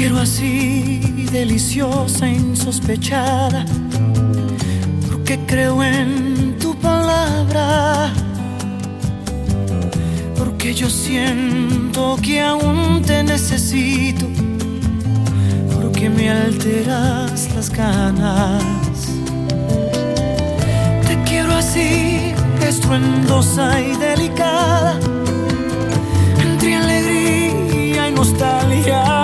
quiero así, deliciosa, insospechada, porque creo en tu palabra, porque yo siento que aún te necesito, porque me alteras las ganas. Te quiero así, estruendosa y delicada, entre alegría y nostalgia,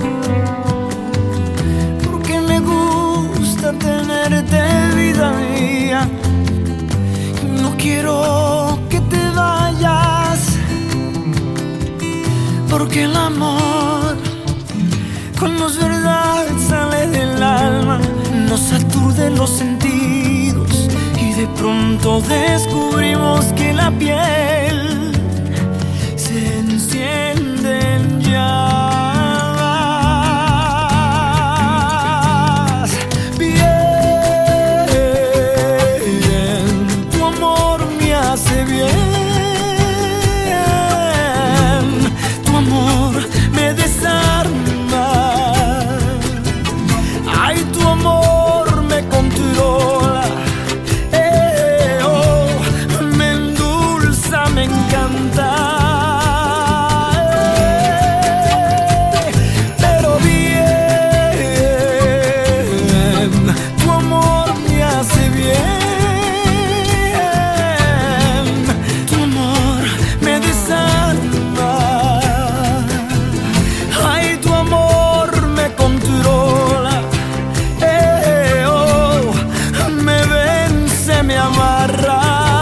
porque me gusta tenerte, vida mía. No quiero que te vayas, porque el amor cuando es verdad sale del alma, nos aturde los sentidos y de pronto descubrimos que la piel se enciende en llamas. Bien, tu amor me hace bien, tu amor me desarma. Ay, tu amor me controla, me endulza, me encanta. Pero bien, tu amor me hace bien, tu amor me desarma. Ay, tu amor me controla, me vence, me amarra.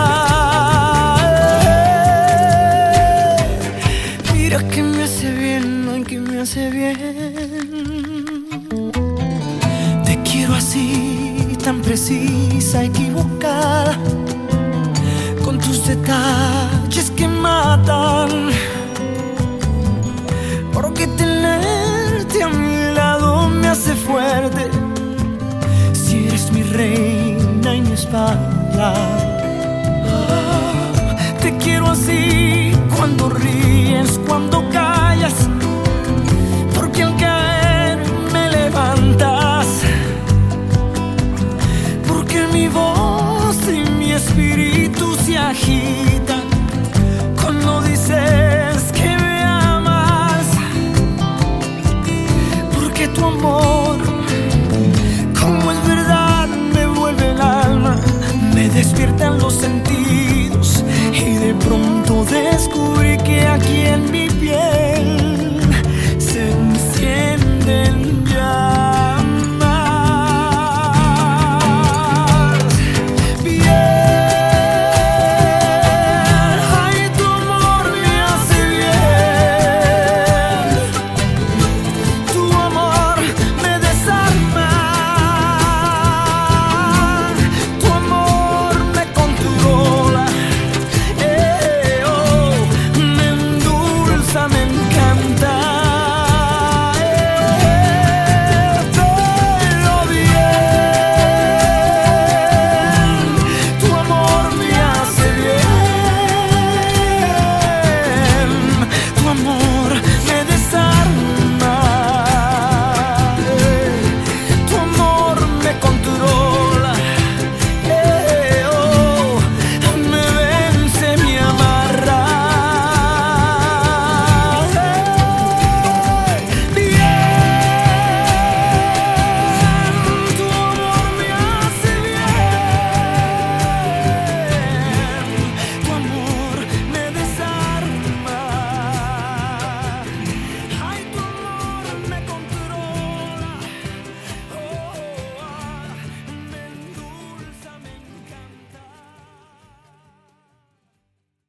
Mira que me hace bien, ay, que me hace bien. Te quiero así, tan precisa, equivocada, con tus detalles que matan, porque tenerte a mi lado me hace fuerte. Si eres mi reina y mi espalda, te quiero así, cuando ríes, cuando callas, porque al caer me levantas, porque mi voz y mi espíritu se agitan